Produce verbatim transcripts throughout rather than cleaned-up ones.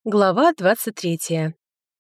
Глава двадцать третья.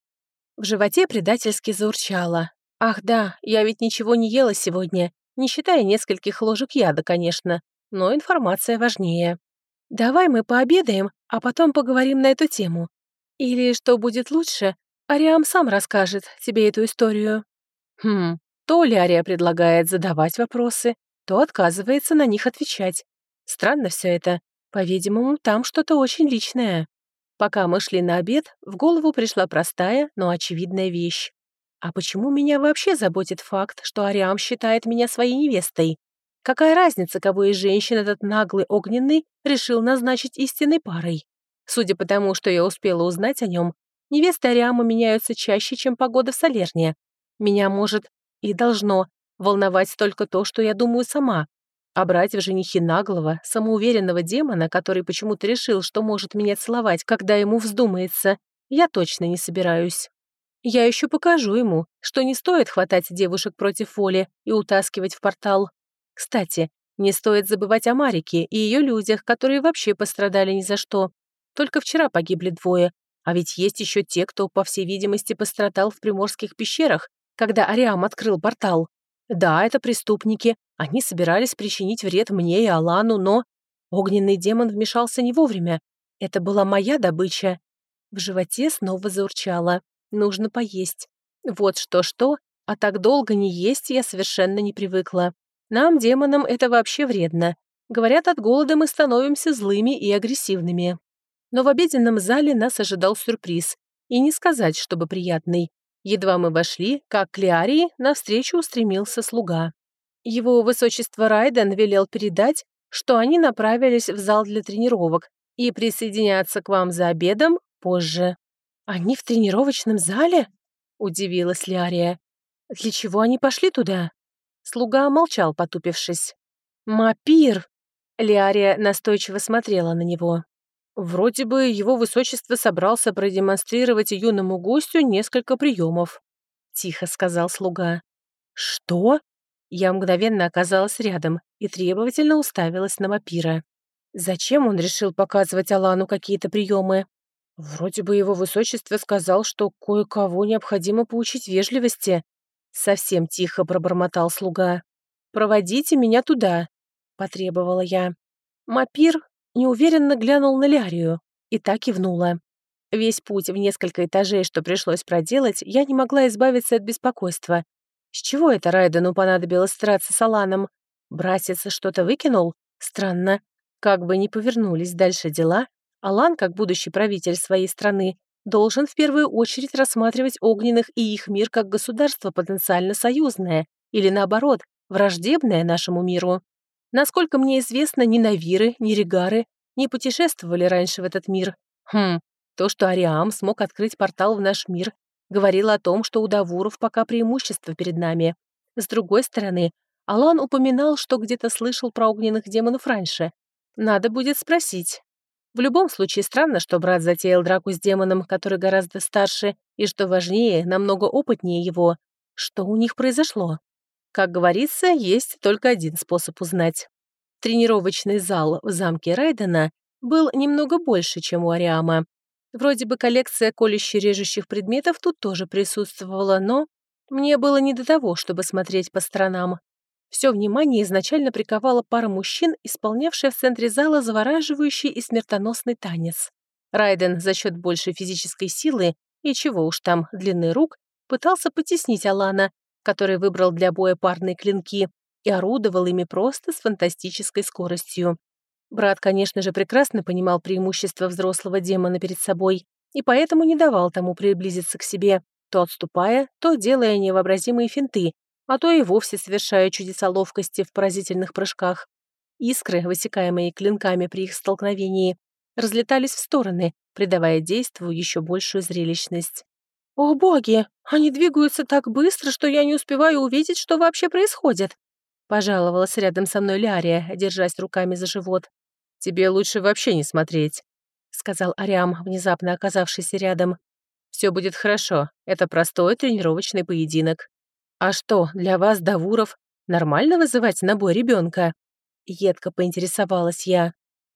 В животе предательски заурчало. Ах да, я ведь ничего не ела сегодня, не считая нескольких ложек яда, конечно, но информация важнее. Давай мы пообедаем, а потом поговорим на эту тему. Или, что будет лучше, Ариам сам расскажет тебе эту историю. Хм, то Лярия предлагает задавать вопросы, то отказывается на них отвечать. Странно все это. По-видимому, там что-то очень личное. Пока мы шли на обед, в голову пришла простая, но очевидная вещь. А почему меня вообще заботит факт, что Ариам считает меня своей невестой? Какая разница, кого из женщин этот наглый огненный решил назначить истинной парой? Судя по тому, что я успела узнать о нем, невесты Ариама меняются чаще, чем погода в Салерне. Меня может и должно волновать только то, что я думаю сама. А брать в женихи наглого, самоуверенного демона, который почему-то решил, что может меня целовать, когда ему вздумается, я точно не собираюсь. Я еще покажу ему, что не стоит хватать девушек против воли и утаскивать в портал. Кстати, не стоит забывать о Марике и ее людях, которые вообще пострадали ни за что. Только вчера погибли двое, а ведь есть еще те, кто, по всей видимости, пострадал в приморских пещерах, когда Ариам открыл портал. Да, это преступники, они собирались причинить вред мне и Алану, но... Огненный демон вмешался не вовремя. Это была моя добыча. В животе снова заурчало. Нужно поесть. Вот что-что, а так долго не есть я совершенно не привыкла. Нам, демонам, это вообще вредно. Говорят, от голода мы становимся злыми и агрессивными. Но в обеденном зале нас ожидал сюрприз. И не сказать, чтобы приятный. Едва мы вошли, как к Лиарии навстречу устремился слуга. Его высочество Райден велел передать, что они направились в зал для тренировок и присоединятся к вам за обедом позже. «Они в тренировочном зале?» — удивилась Лиария. «Для чего они пошли туда?» Слуга молчал, потупившись. «Мапир!» — Лиария настойчиво смотрела на него. «Вроде бы его высочество собрался продемонстрировать юному гостю несколько приемов», — тихо сказал слуга. «Что?» Я мгновенно оказалась рядом и требовательно уставилась на Мапира. Зачем он решил показывать Алану какие-то приемы? Вроде бы его высочество сказал, что кое-кого необходимо поучить вежливости. Совсем тихо пробормотал слуга. «Проводите меня туда», — потребовала я. Мапир неуверенно глянул на Лярию и так кивнула. Весь путь в несколько этажей, что пришлось проделать, я не могла избавиться от беспокойства. С чего это Райдену понадобилось драться с Аланом? Братец что-то выкинул? Странно. Как бы ни повернулись дальше дела, Алан, как будущий правитель своей страны, должен в первую очередь рассматривать огненных и их мир как государство потенциально союзное, или наоборот, враждебное нашему миру. Насколько мне известно, ни Навиры, ни Регары не путешествовали раньше в этот мир. Хм, то, что Ариам смог открыть портал в наш мир, говорило о том, что у Давуров пока преимущество перед нами. С другой стороны, Алан упоминал, что где-то слышал про огненных демонов раньше. Надо будет спросить. В любом случае, странно, что брат затеял драку с демоном, который гораздо старше, и, что важнее, намного опытнее его. Что у них произошло? Как говорится, есть только один способ узнать. Тренировочный зал в замке Райдена был немного больше, чем у Ариама. Вроде бы коллекция колюще-режущих предметов тут тоже присутствовала, но мне было не до того, чтобы смотреть по сторонам. Все внимание изначально приковала пара мужчин, исполнявшая в центре зала завораживающий и смертоносный танец. Райден за счет большей физической силы и чего уж там длины рук пытался потеснить Алана, который выбрал для боя парные клинки, и орудовал ими просто с фантастической скоростью. Брат, конечно же, прекрасно понимал преимущество взрослого демона перед собой и поэтому не давал тому приблизиться к себе, то отступая, то делая невообразимые финты, а то и вовсе совершая чудеса ловкости в поразительных прыжках. Искры, высекаемые клинками при их столкновении, разлетались в стороны, придавая действу еще большую зрелищность. «О боги! Они двигаются так быстро, что я не успеваю увидеть, что вообще происходит!» Пожаловалась рядом со мной Лярия, держась руками за живот. «Тебе лучше вообще не смотреть», — сказал Ариам, внезапно оказавшийся рядом. «Все будет хорошо. Это простой тренировочный поединок». «А что, для вас, Давуров, нормально вызывать на бой ребенка?» Едко поинтересовалась я.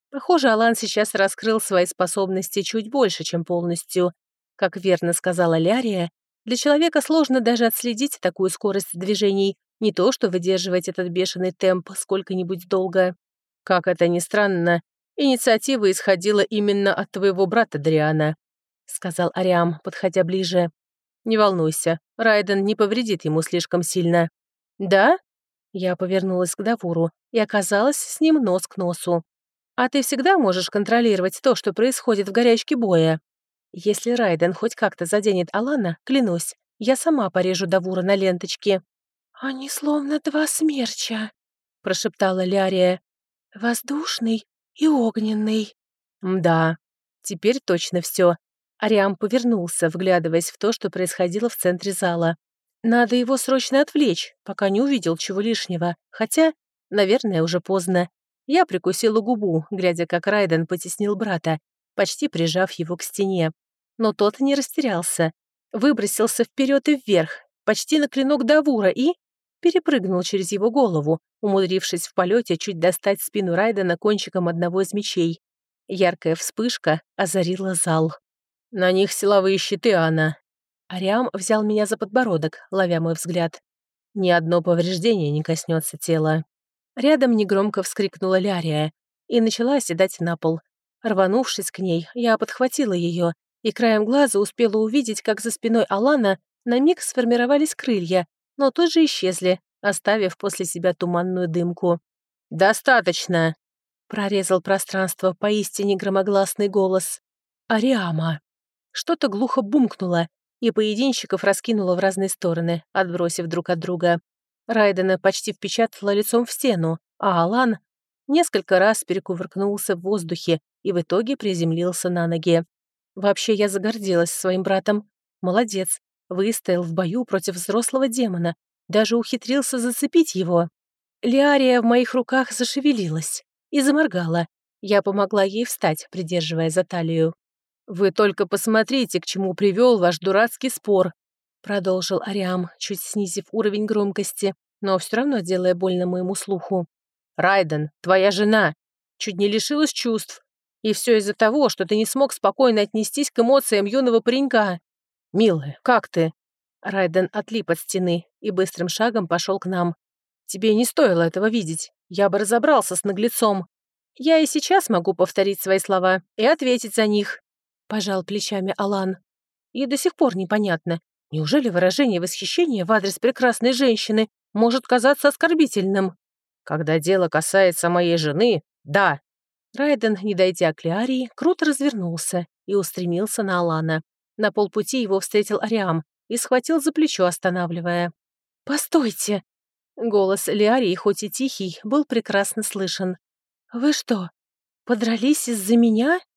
Похоже, Алан сейчас раскрыл свои способности чуть больше, чем полностью. Как верно сказала Лярия, для человека сложно даже отследить такую скорость движений, не то что выдерживать этот бешеный темп сколько-нибудь долго. Как это ни странно, инициатива исходила именно от твоего брата Дриана, сказал Ариам, подходя ближе. Не волнуйся, Райден не повредит ему слишком сильно. Да? Я повернулась к Давуру и оказалась с ним нос к носу. А ты всегда можешь контролировать то, что происходит в горячке боя? Если Райден хоть как-то заденет Алана, клянусь, я сама порежу Давура на ленточке. «Они словно два смерча», — прошептала Лярия. «Воздушный и огненный». «Мда, теперь точно все. Ариам повернулся, вглядываясь в то, что происходило в центре зала. Надо его срочно отвлечь, пока не увидел чего лишнего. Хотя, наверное, уже поздно. Я прикусила губу, глядя, как Райден потеснил брата, почти прижав его к стене. Но тот не растерялся. Выбросился вперед и вверх, почти на клинок Давура и... перепрыгнул через его голову, умудрившись в полете чуть достать спину Райдена кончиком одного из мечей. Яркая вспышка озарила зал. «На них силовые щиты, Анна». Ариам взял меня за подбородок, ловя мой взгляд. «Ни одно повреждение не коснется тела». Рядом негромко вскрикнула Лярия и начала оседать на пол. Рванувшись к ней, я подхватила ее и краем глаза успела увидеть, как за спиной Алана на миг сформировались крылья, но тут же исчезли, оставив после себя туманную дымку. «Достаточно!» — прорезал пространство поистине громогласный голос Ариама. Что-то глухо бумкнуло, и поединщиков раскинуло в разные стороны, отбросив друг от друга. Райдена почти впечатала лицом в стену, а Алан несколько раз перекувыркнулся в воздухе и в итоге приземлился на ноги. Вообще я загордилась своим братом. Молодец, выстоял в бою против взрослого демона, даже ухитрился зацепить его. Лиария в моих руках зашевелилась и заморгала. Я помогла ей встать, придерживая за талию. «Вы только посмотрите, к чему привел ваш дурацкий спор», продолжил Ариам, чуть снизив уровень громкости, но все равно делая больно моему слуху. «Райден, твоя жена, чуть не лишилась чувств. И все из-за того, что ты не смог спокойно отнестись к эмоциям юного паренька. Милая, как ты?» Райден отлип от стены и быстрым шагом пошел к нам. «Тебе не стоило этого видеть. Я бы разобрался с наглецом. Я и сейчас могу повторить свои слова и ответить за них», пожал плечами Алан. И до сих пор непонятно, неужели выражение восхищения в адрес прекрасной женщины может казаться оскорбительным? «Когда дело касается моей жены, да». Райден, не дойдя к Лиарии, круто развернулся и устремился на Алана. На полпути его встретил Ариам и схватил за плечо, останавливая. «Постойте!» Голос Лиарии, хоть и тихий, был прекрасно слышен. «Вы что, подрались из-за меня?»